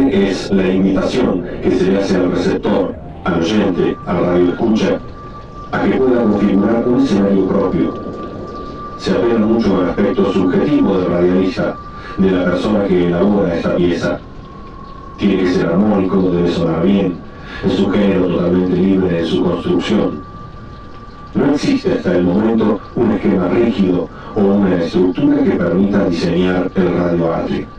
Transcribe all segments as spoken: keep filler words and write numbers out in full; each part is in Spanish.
siguiente es la invitación que se le hace al receptor, al oyente, al radioescucha, a que pueda configurar un escenario propio. Se apela mucho al aspecto subjetivo del radialista, de la persona que elabora esta pieza. Tiene que ser armónico, debe sonar bien, es un género totalmente libre en su construcción. No existe hasta el momento un esquema rígido o una estructura que permita diseñar el radioarte.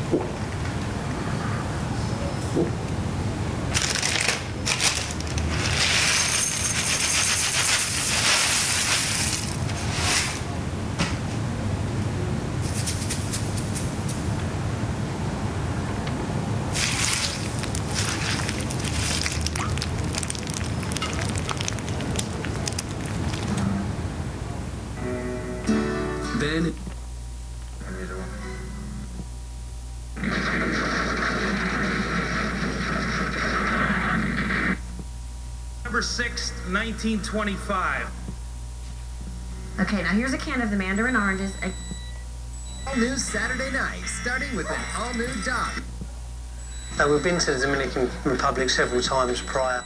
Then November sixth, nineteen twenty-five. Okay, now here's a can of the Mandarin oranges. A- All new Saturday night, starting with an all-new dock. Uh, we've been to the Dominican Republic several times prior.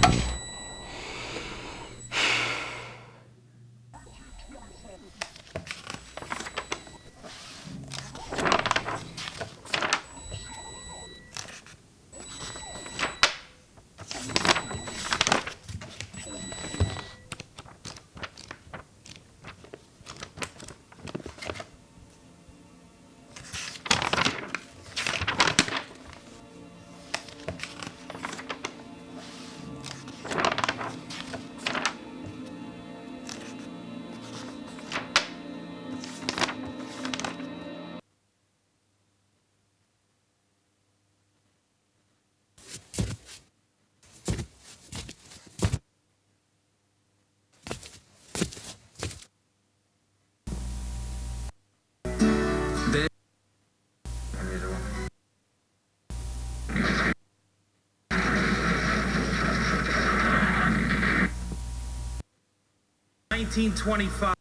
nineteen twenty-five.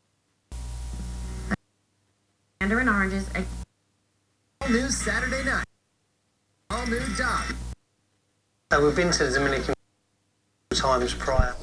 Mandarin oranges. A- All new Saturday night, all new dock. Uh, we've been to the Dominican times prior.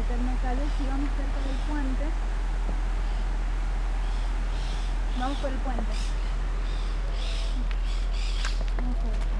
meterme acá, si vamos cerca del puente. Vamos por el puente. Vamos por el puente.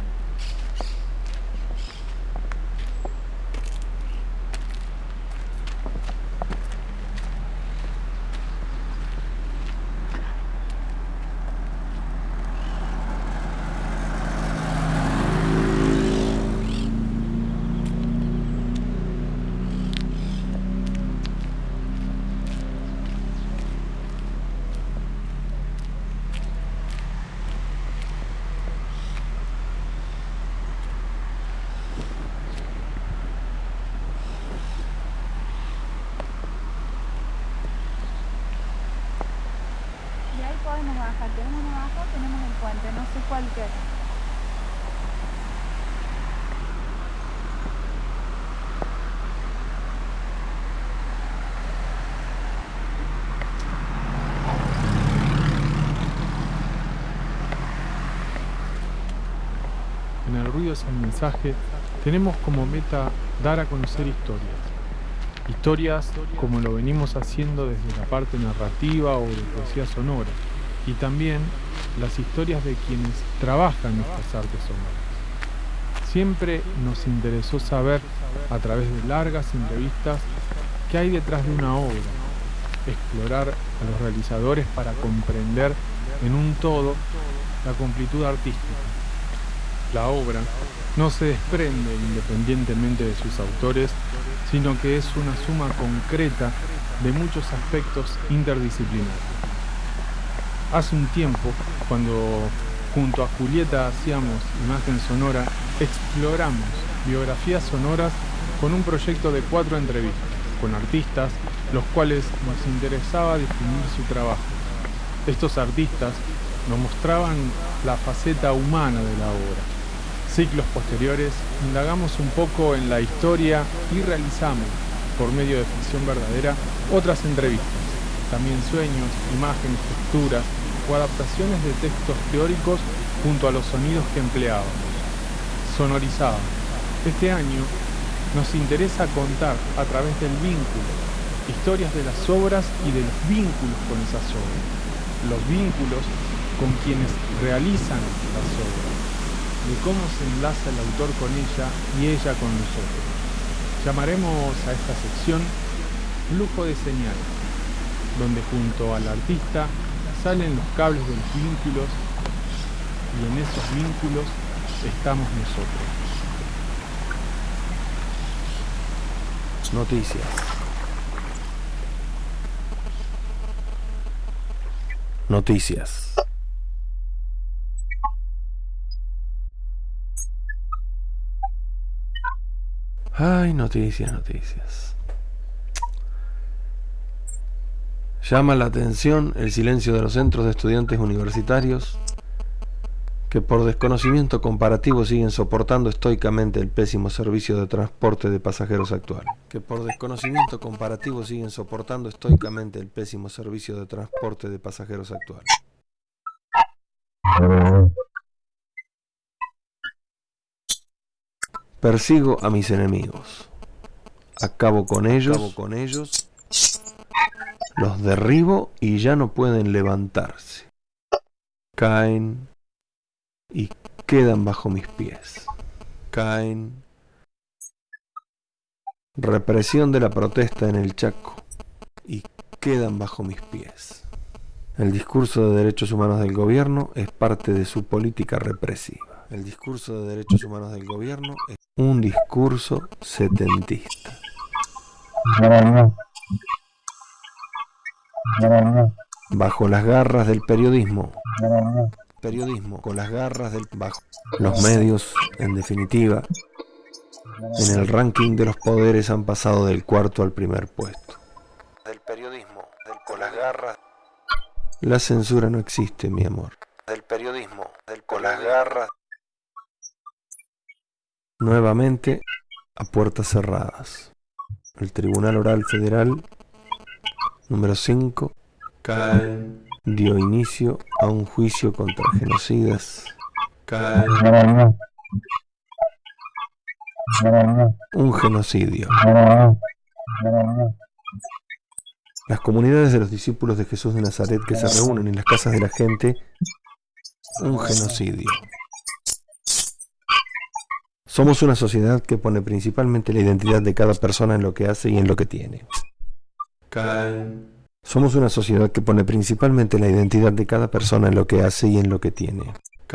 Podemos bajar, tenemos uno abajo, tenemos el puente, no sé cuál queda. En El ruido es el mensaje, tenemos como meta dar a conocer historias. Historias como lo venimos haciendo desde la parte narrativa o de poesía sonora. Y también las historias de quienes trabajan estas artes sonoras. Siempre nos interesó saber, a través de largas entrevistas, qué hay detrás de una obra, explorar a los realizadores para comprender en un todo la completud artística. La obra no se desprende independientemente de sus autores, sino que es una suma concreta de muchos aspectos interdisciplinarios. Hace un tiempo, cuando junto a Julieta hacíamos Imagen Sonora, exploramos biografías sonoras con un proyecto de cuatro entrevistas, con artistas, los cuales nos interesaba definir su trabajo. Estos artistas nos mostraban la faceta humana de la obra. Ciclos posteriores, indagamos un poco en la historia y realizamos, por medio de ficción verdadera, otras entrevistas. También sueños, imágenes, texturas o adaptaciones de textos teóricos junto a los sonidos que empleábamos. Sonorizábamos. Este año nos interesa contar a través del vínculo historias de las obras y de los vínculos con esas obras. Los vínculos con quienes realizan las obras. De cómo se enlaza el autor con ella y ella con nosotros. Llamaremos a esta sección Flujo de Señales, donde junto al artista salen los cables de los vínculos y en esos vínculos estamos nosotros. Noticias. Noticias. Ay, noticias, noticias. Llama la atención el silencio de los centros de estudiantes universitarios que por desconocimiento comparativo siguen soportando estoicamente el pésimo servicio de transporte de pasajeros actual. Que por desconocimiento comparativo siguen soportando estoicamente el pésimo servicio de transporte de pasajeros actual. Persigo a mis enemigos. Acabo con ellos. Acabo con ellos. Los derribo y ya no pueden levantarse. Caen y quedan bajo mis pies. Caen. Represión de la protesta en el Chaco y quedan bajo mis pies. El discurso de derechos humanos del gobierno es parte de su política represiva. El discurso de derechos humanos del gobierno es un discurso setentista. Bajo las garras del periodismo. Periodismo con las garras del bajo. Los medios, en definitiva, en el ranking de los poderes han pasado del cuarto al primer puesto. Del periodismo, del, con las garras. La censura no existe, mi amor. Del periodismo, del, con las garras. Nuevamente, a puertas cerradas. El Tribunal Oral Federal, número cinco, cae, dio inicio a un juicio contra genocidas. Cae. Un genocidio. Las comunidades de los discípulos de Jesús de Nazaret que se reúnen en las casas de la gente, un genocidio. Somos una sociedad que pone principalmente la identidad de cada persona en lo que hace y en lo que tiene. Somos una sociedad que pone principalmente la identidad de cada persona en lo que hace y en lo que tiene.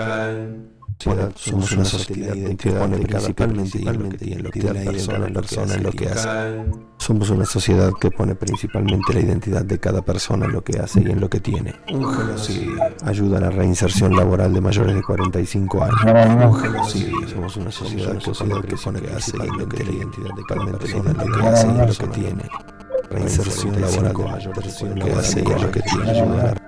Somos una sociedad que pone principalmente y en lo que la persona en lo que hace. Somos una sociedad que pone principalmente la identidad de cada persona en lo que hace y en lo que tiene. Un genocidio. Ayuda a la reinserción laboral de mayores de cuarenta y cinco años. Un genocidio. Somos una sociedad que pone principalmente la identidad de cada persona en lo que hace y en lo que tiene. Reinserción laboral de mayores en lo que hace y en lo que tiene. Ayudar.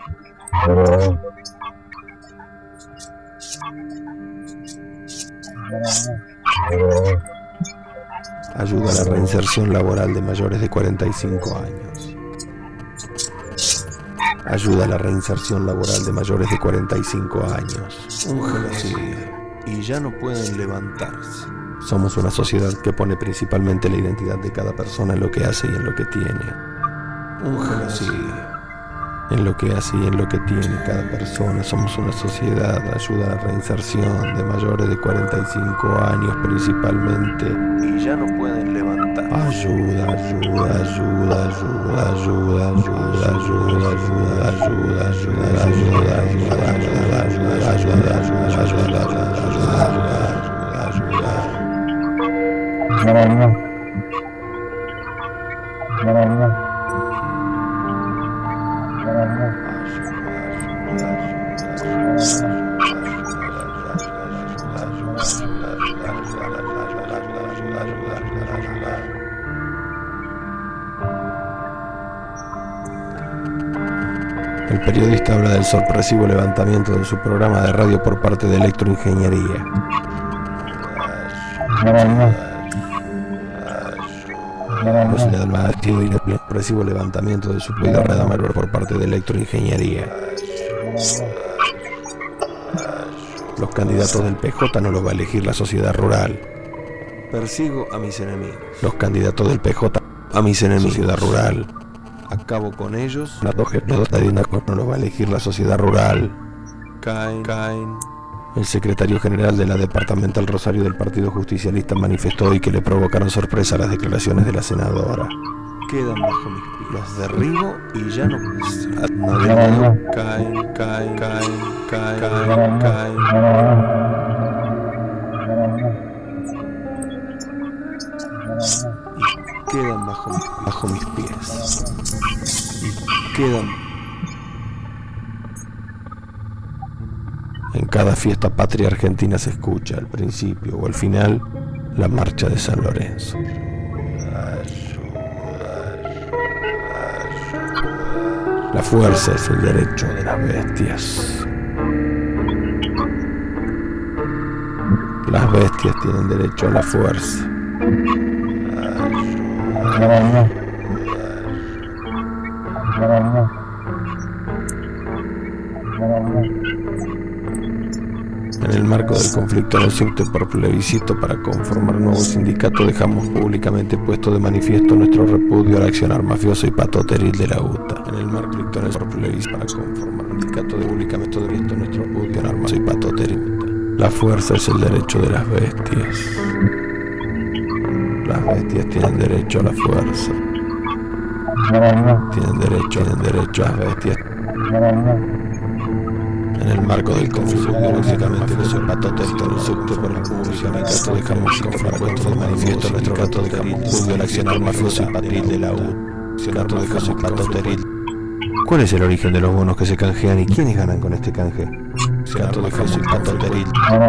Ayuda a la reinserción laboral de mayores de cuarenta y cinco años. Ayuda a la reinserción laboral de mayores de cuarenta y cinco años. Un genocidio. Y ya no pueden levantarse. Somos una sociedad que pone principalmente la identidad de cada persona en lo que hace y en lo que tiene. Un genocidio. En lo que hace y en lo que tiene cada persona. Somos una sociedad. Ayuda a la reinserción de mayores de cuarenta y cinco años principalmente. Y ya no pueden levantar. Ayuda, ayuda, ayuda, ayuda, ayuda, ayuda, ayuda, ayuda, ayuda, ayuda, ayuda, ayuda, ayuda, ayuda, ayuda, ayuda. El periodista habla del sorpresivo levantamiento de su programa de radio por parte de Electroingeniería. El sorpresivo levantamiento de su programa de radio por parte de Electroingeniería. Los candidatos del P J no los va a elegir la sociedad rural. Persigo a mis enemigos. Los candidatos del P J a mis enemigos. Sociedad rural. Acabo con ellos. Las dos gestiones no los va a elegir la sociedad rural. Caen, caen. El secretario general de la departamental Rosario del Partido Justicialista manifestó hoy que le provocaron sorpresa las declaraciones de la senadora. Quedan bajo mis pies. Los derribo y ya no navego. Caen, caen, caen, caen, caen. Y quedan bajo, bajo mis pies. Y quedan. En cada fiesta patria argentina se escucha, al principio o al final, la marcha de San Lorenzo. La fuerza es el derecho de las bestias. Las bestias tienen derecho a la fuerza. En el marco del conflicto en el subte por plebiscito para conformar un nuevo sindicato, dejamos públicamente puesto de manifiesto nuestro repudio al accionar mafioso y patoteril de la U T A. En el marco del conflicto por plebiscito para conformar un sindicato, de públicamente de nuestro repudio al accionar mafioso y patoteril. La fuerza es el derecho de las bestias. Las bestias tienen derecho a la fuerza. Tienen derecho, tienen derecho a las bestias. En el marco del conflicto, lógicamente, que soy patoteril en el subte por la públicamente dejamos para puesto de manifiesto nuestro rato de repudio al accionar mafioso y patril de la U T A. Dejamos patoteril. ¿Cuál es el origen de los bonos que se canjean y quiénes ganan con este canje? Gato de Jesús y patoteril.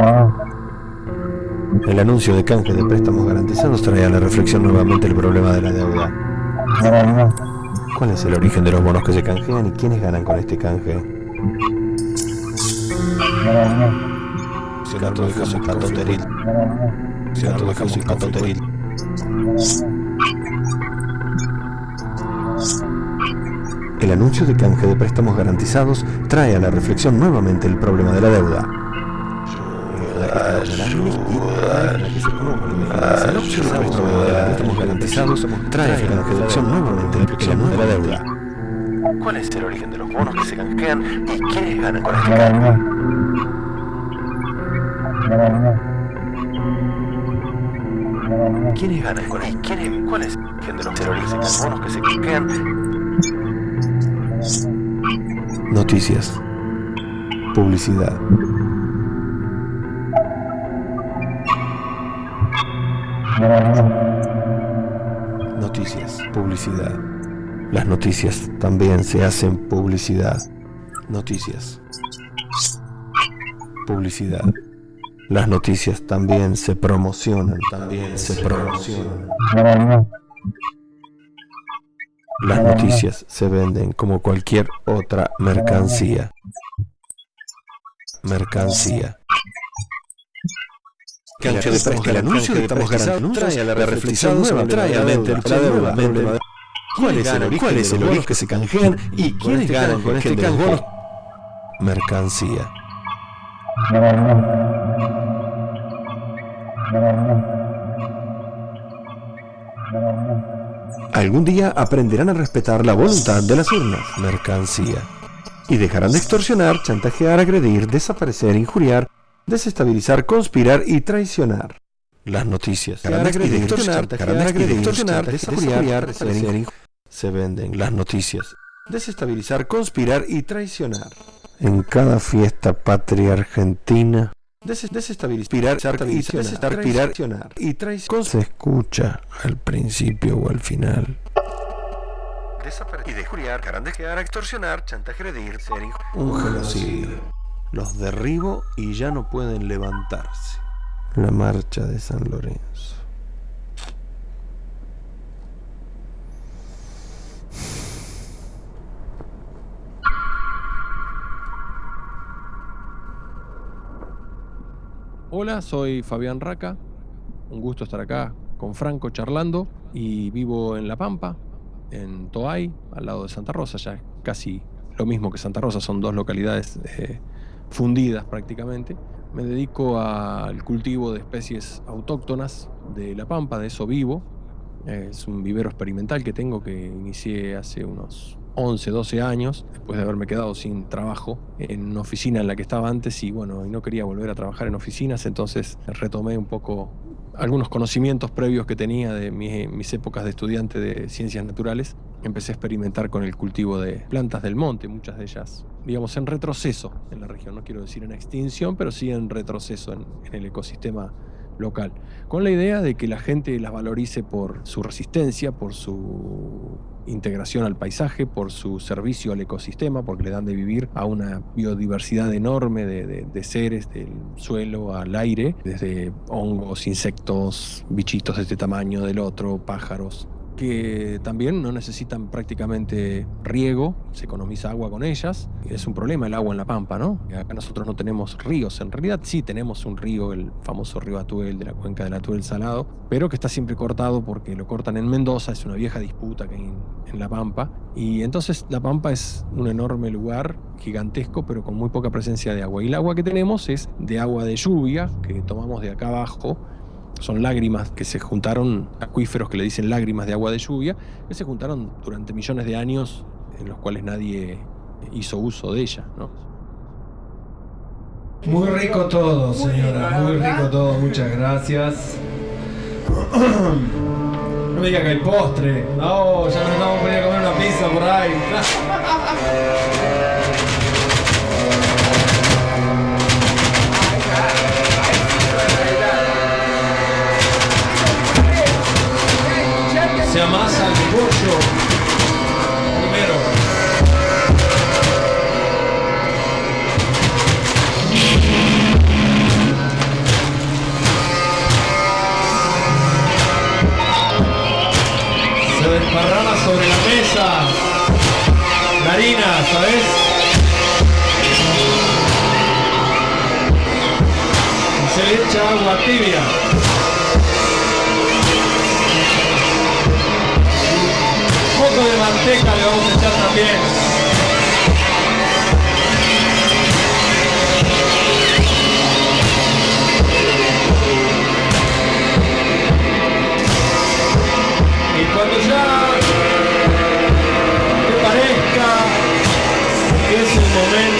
El anuncio de canje de préstamos garantizados trae a la reflexión nuevamente el problema de la deuda. ¿Cuál es el origen de los bonos que se canjean y quiénes ganan con este canje? Gato de Jesús y patoteril. Gato de Jesús y patoteril. El anuncio de canje de préstamos garantizados trae a la reflexión nuevamente el problema de la deuda. garantizados trae la deducción nuevamente de la deuda. ¿Cuál es el origen de los bonos que se canjean y quiénes ganan con este cambio? ¿Quiénes ganan con esto? ¿Quiénes? ¿Cuál es el origen de los bonos que se canjean? Noticias. Publicidad. Noticias. Publicidad. Las noticias también se hacen publicidad. Noticias. Publicidad. Las noticias también se promocionan. También se promocionan. Las noticias se venden como cualquier otra mercancía. Mercancía. Cancha de precio. El anuncio de estamos garantizando trae a la reflexión nueva, trae a la mente la deuda. ¿Cuál es el origen, ¿Cuál es el origen que se canjean y quiénes ganan con este canje? Mercancía. Algún día aprenderán a respetar la voluntad de las urnas. Mercancía. Y dejarán de extorsionar, chantajear, agredir, desaparecer, injuriar, desestabilizar, conspirar y traicionar. Las noticias. Dejarán de extorsionar, extorsionar, desajuriar, se venden las noticias. Desestabilizar, conspirar y traicionar. En cada fiesta patria argentina, des desestabilizar, traicionar y traicionar. Se escucha al principio o al final. Desaparecer y desjuriar, carandejear, extorsionar, chantajear, ser un genocidio. Los derribo y ya no pueden levantarse. La marcha de San Lorenzo. Hola, soy Fabián Raca. Un gusto estar acá con Franco charlando. Y vivo en La Pampa, en Toay, al lado de Santa Rosa. Ya es casi lo mismo que Santa Rosa, son dos localidades eh, fundidas prácticamente. Me dedico al cultivo de especies autóctonas de La Pampa, de eso vivo. Es un vivero experimental que tengo, que inicié hace unos once, doce años, después de haberme quedado sin trabajo en una oficina en la que estaba antes y bueno, y no quería volver a trabajar en oficinas, entonces retomé un poco algunos conocimientos previos que tenía de mis, mis épocas de estudiante de ciencias naturales. Empecé a experimentar con el cultivo de plantas del monte, muchas de ellas, digamos, en retroceso en la región, no quiero decir en extinción, pero sí en retroceso en, en el ecosistema local, con la idea de que la gente las valorice por su resistencia, por su integración al paisaje, por su servicio al ecosistema, porque le dan de vivir a una biodiversidad enorme de, de, de seres, del suelo al aire, desde hongos, insectos, bichitos de este tamaño, del otro, pájaros, que también no necesitan prácticamente riego, se economiza agua con ellas. Es un problema el agua en La Pampa, ¿no? Acá nosotros no tenemos ríos, en realidad sí tenemos un río, el famoso río Atuel, de la cuenca del Atuel Salado, pero que está siempre cortado porque lo cortan en Mendoza, es una vieja disputa que hay en, en La Pampa. Y entonces La Pampa es un enorme lugar, gigantesco, pero con muy poca presencia de agua. Y el agua que tenemos es de agua de lluvia, que tomamos de acá abajo. Son lágrimas que se juntaron, acuíferos que le dicen lágrimas de agua de lluvia, que se juntaron durante millones de años en los cuales nadie hizo uso de ella, ¿no? Muy rico todo, señora, muy rico todo, muchas gracias. No me diga que hay postre. No, ya nos estamos poniendo a comer una pizza por ahí. Se amasa el pollo primero. Se desparrama sobre la mesa la harina, ¿sabes? Y se le echa agua tibia. Un poco de manteca le vamos a echar también.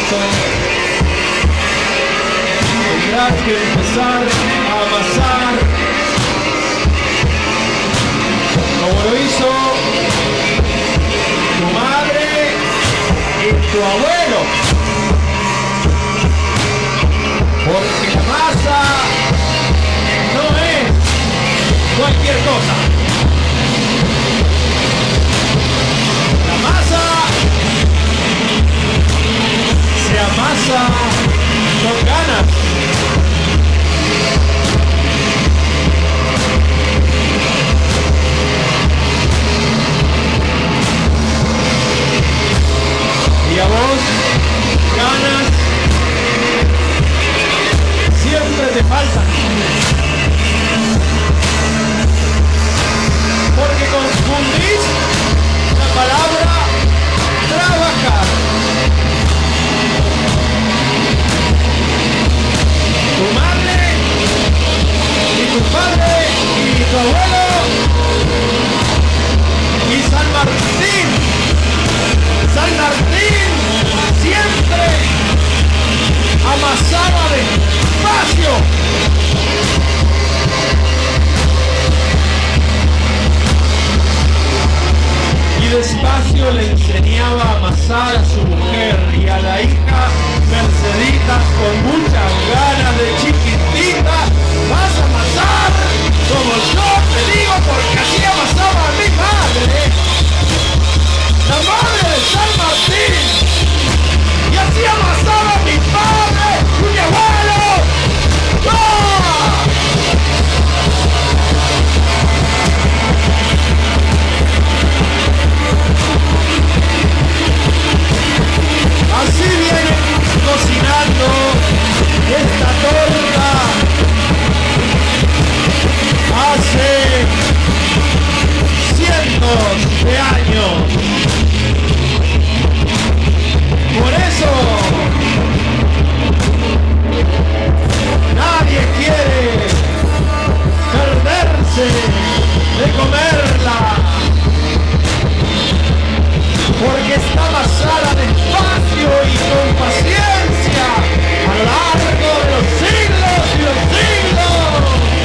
eso tendrás que empezar a amasar como lo hizo tu madre y tu abuelo, porque la masa no es cualquier cosa. La masa se amasa con ganas. Y a vos, ganas siempre te faltan. Porque confundís la palabra trabajar. Tu madre y tu padre y tu abuelo y San Martín. San Martín siempre amasaba despacio. Y despacio le enseñaba a amasar a su mujer y a la hija Mercedita con muchas ganas de chiquitita. Vas a amasar como yo te digo, porque así amasaba a mi madre, la madre de San Martín, y así amasaba a mi padre y mi abuelo. ¡Ah! Así vienen cocinando esta torta hace cientos de años. Por eso nadie quiere perderse de comerla, porque está amasada despacio y con paciencia a lo largo de los siglos y los siglos.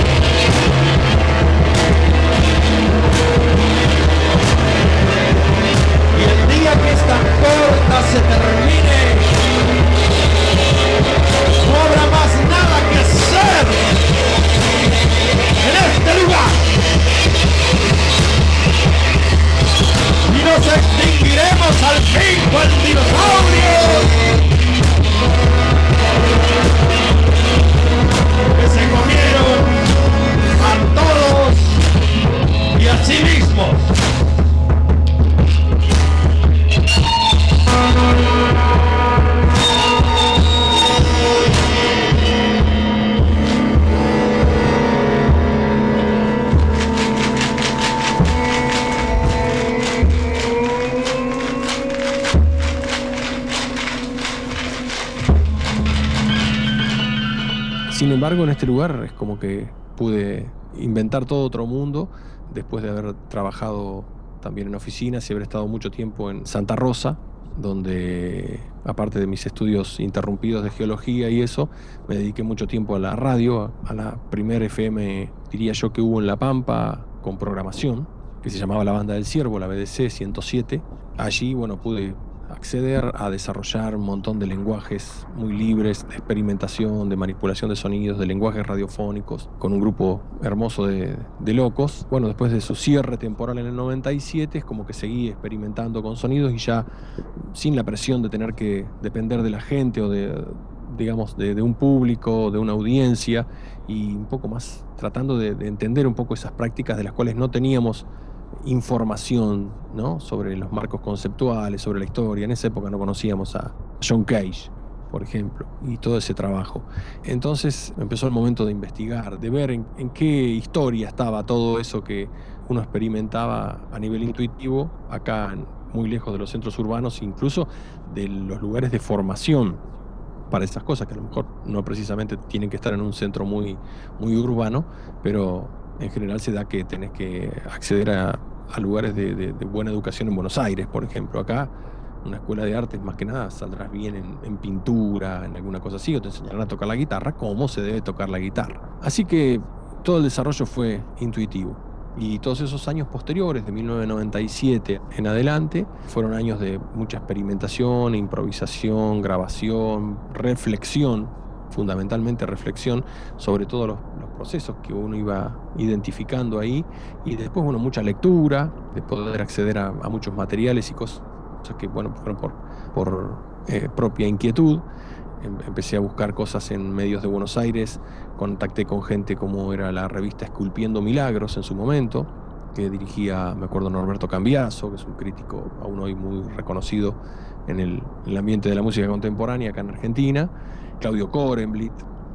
Y el día que esta torta se termine, no habrá más nada que hacer en este lugar. Y nos extinguiremos al fin cual dinosaurios que se comieron a todos y a sí mismos. Sin embargo, en este lugar es como que pude inventar todo otro mundo después de haber trabajado también en oficinas y haber estado mucho tiempo en Santa Rosa, donde, aparte de mis estudios interrumpidos de geología y eso, me dediqué mucho tiempo a la radio, a la primer F M, diría yo, que hubo en La Pampa con programación, que se llamaba La Banda del Ciervo, la B D C ciento siete. Allí, bueno, pude acceder a desarrollar un montón de lenguajes muy libres, de experimentación, de manipulación de sonidos, de lenguajes radiofónicos, con un grupo hermoso de, de locos. Bueno, después de su cierre temporal en el noventa y siete, es como que seguí experimentando con sonidos y ya sin la presión de tener que depender de la gente o de, digamos, de, de un público, de una audiencia, y un poco más tratando de, de entender un poco esas prácticas de las cuales no teníamos información, ¿no?, sobre los marcos conceptuales, sobre la historia. En esa época no conocíamos a John Cage, por ejemplo, y todo ese trabajo. Entonces empezó el momento de investigar, de ver en, en qué historia estaba todo eso que uno experimentaba a nivel intuitivo, acá muy lejos de los centros urbanos, incluso de los lugares de formación para esas cosas, que a lo mejor no precisamente tienen que estar en un centro muy, muy urbano, pero en general se da que tenés que acceder a, a lugares de, de, de buena educación en Buenos Aires, por ejemplo. Acá una escuela de artes, más que nada, saldrás bien en, en pintura, en alguna cosa así, o te enseñarán a tocar la guitarra, cómo se debe tocar la guitarra. Así que todo el desarrollo fue intuitivo. Y todos esos años posteriores, de mil novecientos noventa y siete en adelante, fueron años de mucha experimentación, improvisación, grabación, reflexión, fundamentalmente reflexión sobre todos los, los procesos que uno iba identificando ahí, y después, bueno, mucha lectura, de poder acceder a, a muchos materiales y cosas que, bueno, fueron por, por eh, propia inquietud. Empecé a buscar cosas en medios de Buenos Aires, contacté con gente como era la revista Esculpiendo Milagros en su momento, que dirigía, me acuerdo, Norberto Cambiaso, que es un crítico aún hoy muy reconocido en el, en el ambiente de la música contemporánea acá en Argentina, Claudio Korenblit.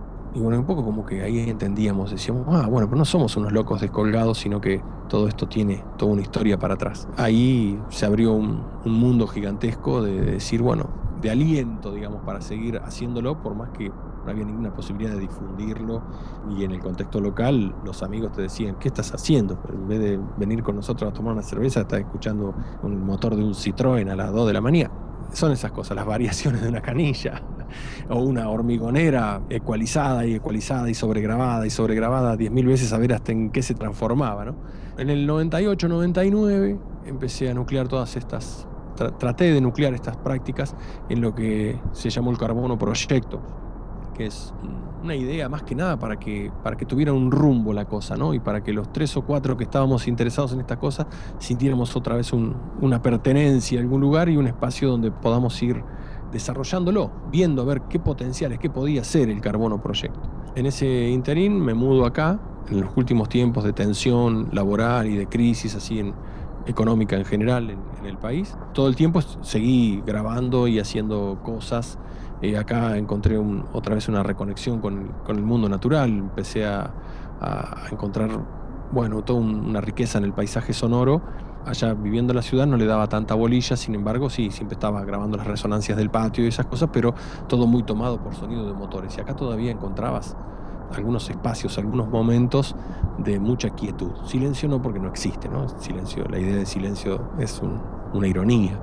Y bueno, un poco como que ahí entendíamos, decíamos, ah, bueno, pero no somos unos locos descolgados, sino que todo esto tiene toda una historia para atrás. Ahí se abrió un, un mundo gigantesco de, de decir, bueno, de aliento, digamos, para seguir haciéndolo, por más que no había ninguna posibilidad de difundirlo. Y en el contexto local, los amigos te decían, ¿qué estás haciendo? Pero en vez de venir con nosotros a tomar una cerveza, estás escuchando un motor de un Citroën a las dos de la mañana. Son esas cosas, las variaciones de una canilla, o una hormigonera ecualizada y ecualizada y sobregrabada y sobregrabada diez mil veces, a ver hasta en qué se transformaba, ¿no? En el noventa y ocho, noventa y nueve empecé a nuclear todas estas, tra traté de nuclear estas prácticas en lo que se llamó el Carbono Proyecto, que es una idea más que nada para que, para que tuviera un rumbo la cosa, ¿no? Y para que los tres o cuatro que estábamos interesados en esta cosa sintiéramos otra vez un, una pertenencia a algún lugar y un espacio donde podamos ir desarrollándolo, viendo a ver qué potenciales, qué podía ser el Carbono Proyecto. En ese interín me mudo acá, en los últimos tiempos de tensión laboral y de crisis así en, económica en general en, en el país. Todo el tiempo seguí grabando y haciendo cosas. Eh, acá encontré un, otra vez una reconexión con, con el mundo natural. Empecé a, a encontrar, bueno, toda un, una riqueza en el paisaje sonoro. Allá viviendo en la ciudad no le daba tanta bolilla, sin embargo sí, siempre estaba grabando las resonancias del patio y esas cosas, pero todo muy tomado por sonido de motores. Y acá todavía encontrabas algunos espacios, algunos momentos de mucha quietud. Silencio no, porque no existe, ¿no? Silencio, la idea de silencio es un, una ironía.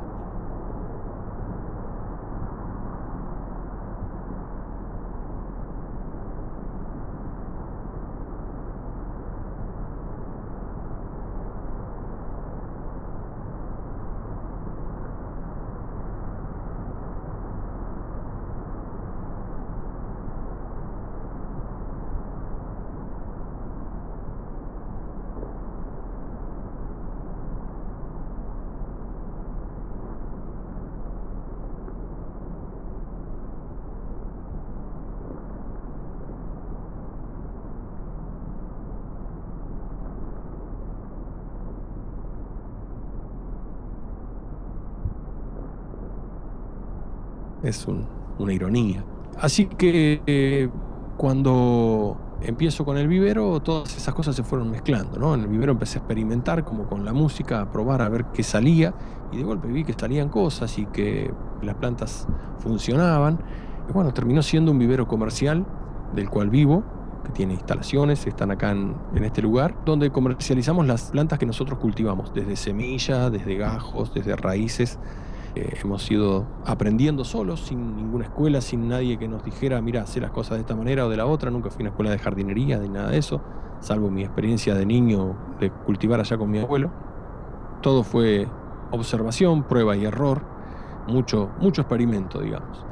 Es un, una ironía. Así que eh, cuando empiezo con el vivero, todas esas cosas se fueron mezclando, ¿no? En el vivero empecé a experimentar como con la música, a probar a ver qué salía, y de golpe vi que salían cosas y que las plantas funcionaban. Y bueno, terminó siendo un vivero comercial del cual vivo, que tiene instalaciones, están acá en, en este lugar, donde comercializamos las plantas que nosotros cultivamos, desde semillas, desde gajos, desde raíces. Eh, hemos ido aprendiendo solos, sin ninguna escuela, sin nadie que nos dijera, mira, hacé las cosas de esta manera o de la otra. Nunca fui a una escuela de jardinería, de nada de eso, salvo mi experiencia de niño de cultivar allá con mi abuelo. Todo fue observación, prueba y error, mucho, mucho experimento, digamos.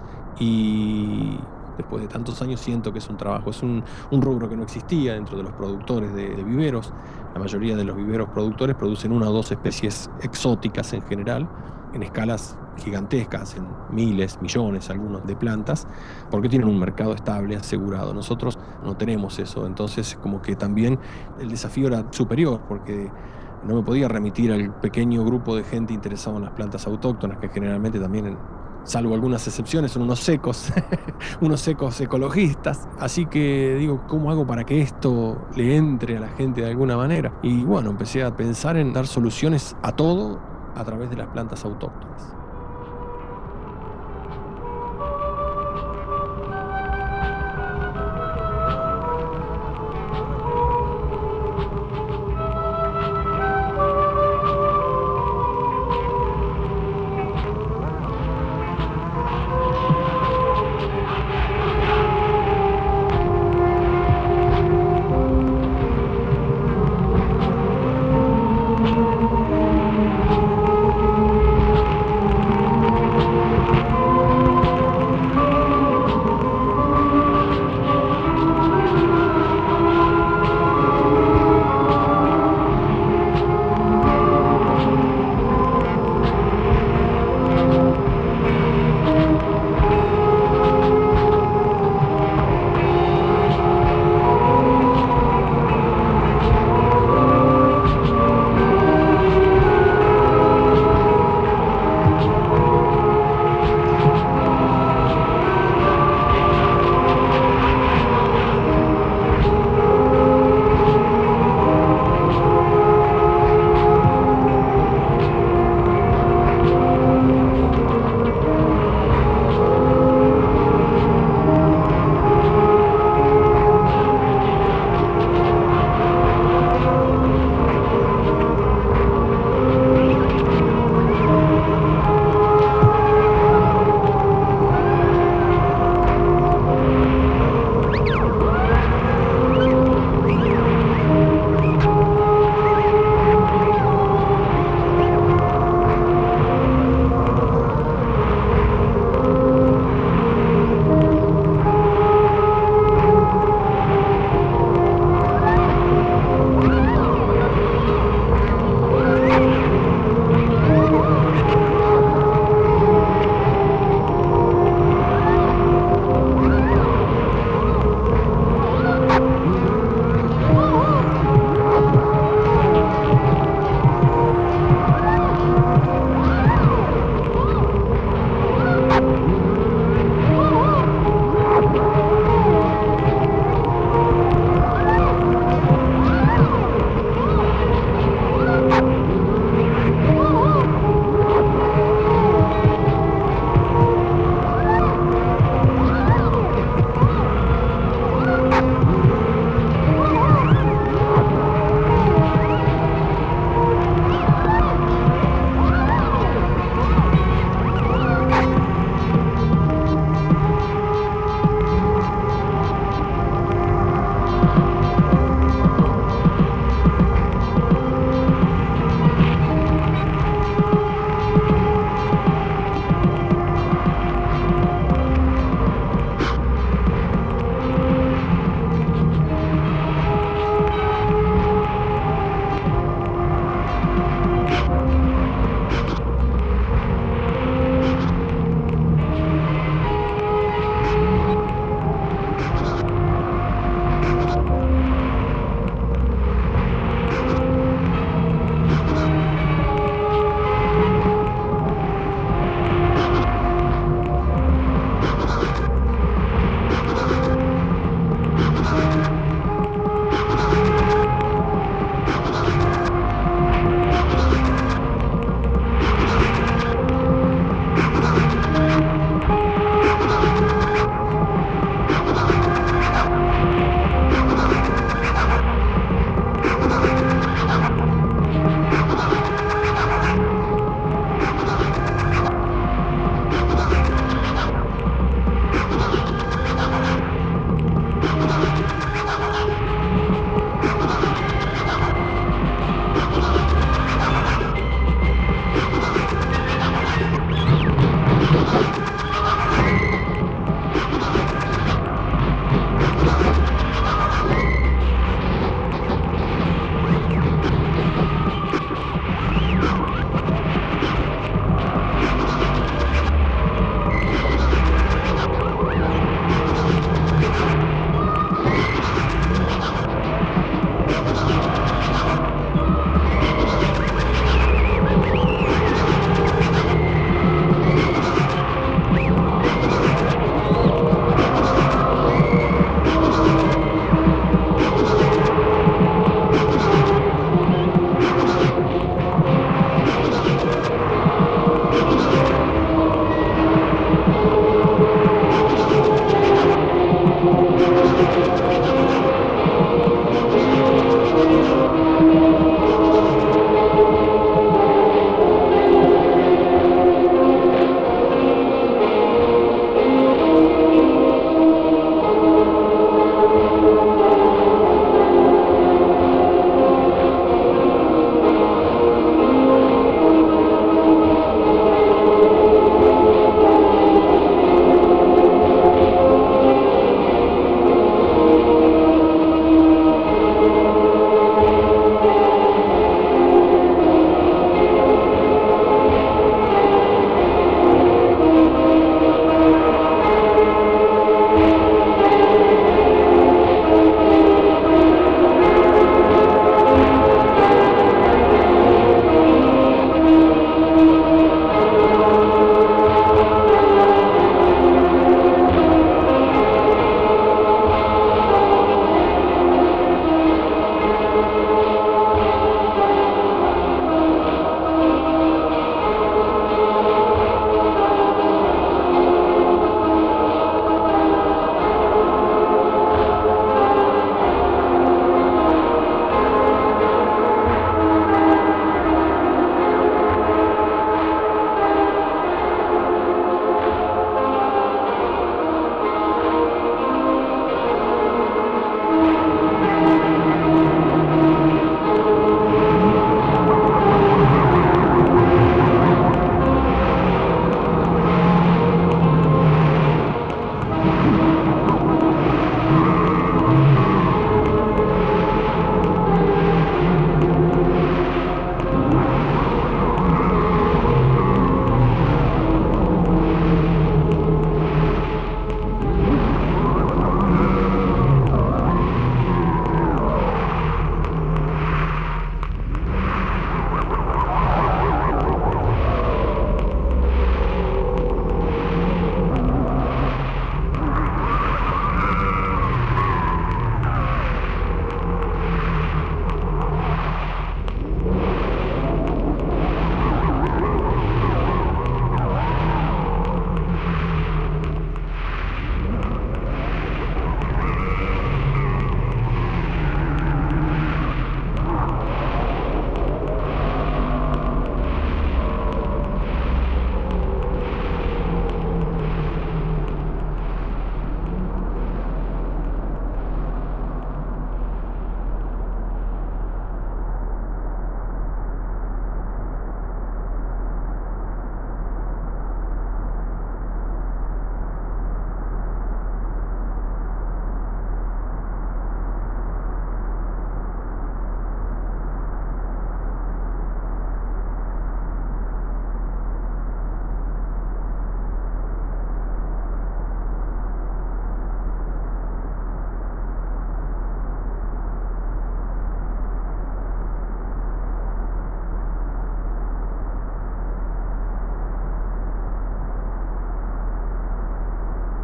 Y después de tantos años siento que es un trabajo, es un, un rubro que no existía dentro de los productores de, de viveros. La mayoría de los viveros productores producen una o dos especies exóticas en general, en escalas gigantescas, en miles, millones, algunos de plantas, porque tienen un mercado estable, asegurado. Nosotros no tenemos eso, entonces como que también el desafío era superior, porque no me podía remitir al pequeño grupo de gente interesada en las plantas autóctonas, que generalmente también, en, salvo algunas excepciones, son unos secos, unos secos ecologistas. Así que digo, ¿cómo hago para que esto le entre a la gente de alguna manera? Y bueno, empecé a pensar en dar soluciones a todo a través de las plantas autóctonas.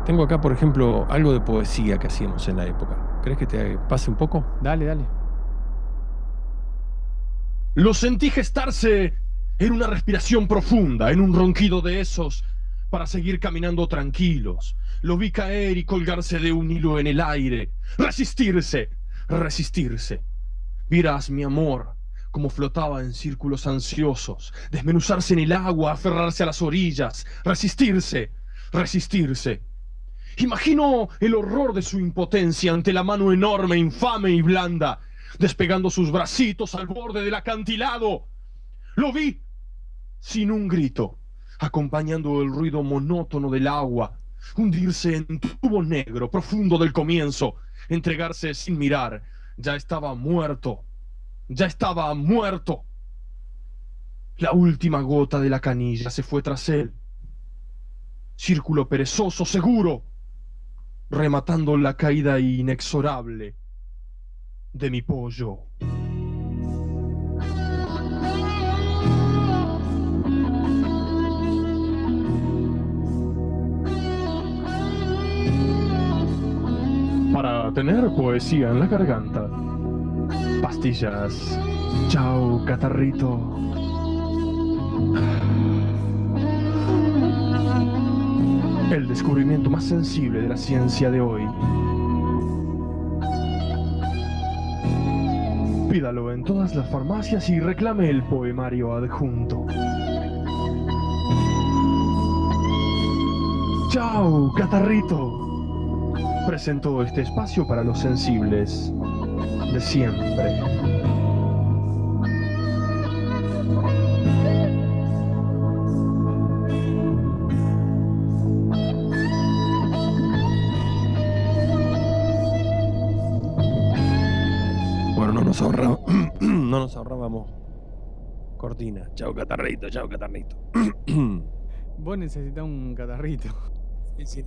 Tengo acá, por ejemplo, algo de poesía que hacíamos en la época. ¿Crees que te pase un poco? Dale, dale. Lo sentí gestarse en una respiración profunda, en un ronquido de esos para seguir caminando tranquilos. Lo vi caer y colgarse de un hilo en el aire. Resistirse, resistirse. Vieras, mi amor, como flotaba en círculos ansiosos, desmenuzarse en el agua, aferrarse a las orillas, resistirse, resistirse. Imagino el horror de su impotencia ante la mano enorme, infame y blanda, despegando sus bracitos al borde del acantilado. Lo vi sin un grito, acompañando el ruido monótono del agua, hundirse en tubo negro profundo del comienzo, entregarse sin mirar. Ya estaba muerto, ya estaba muerto. La última gota de la canilla se fue tras él. Círculo perezoso, seguro, rematando la caída inexorable de mi pollo. Para tener poesía en la garganta, pastillas. Chao, catarrito. El descubrimiento más sensible de la ciencia de hoy. Pídalo en todas las farmacias y reclame el poemario adjunto. Chao, catarrito. Presentó este espacio para los sensibles de siempre. Bueno, no nos ahorra... no nos ahorrábamos cortina. Chao, catarrito, chao, catarrito. Vos necesitas un catarrito. Sí, sí,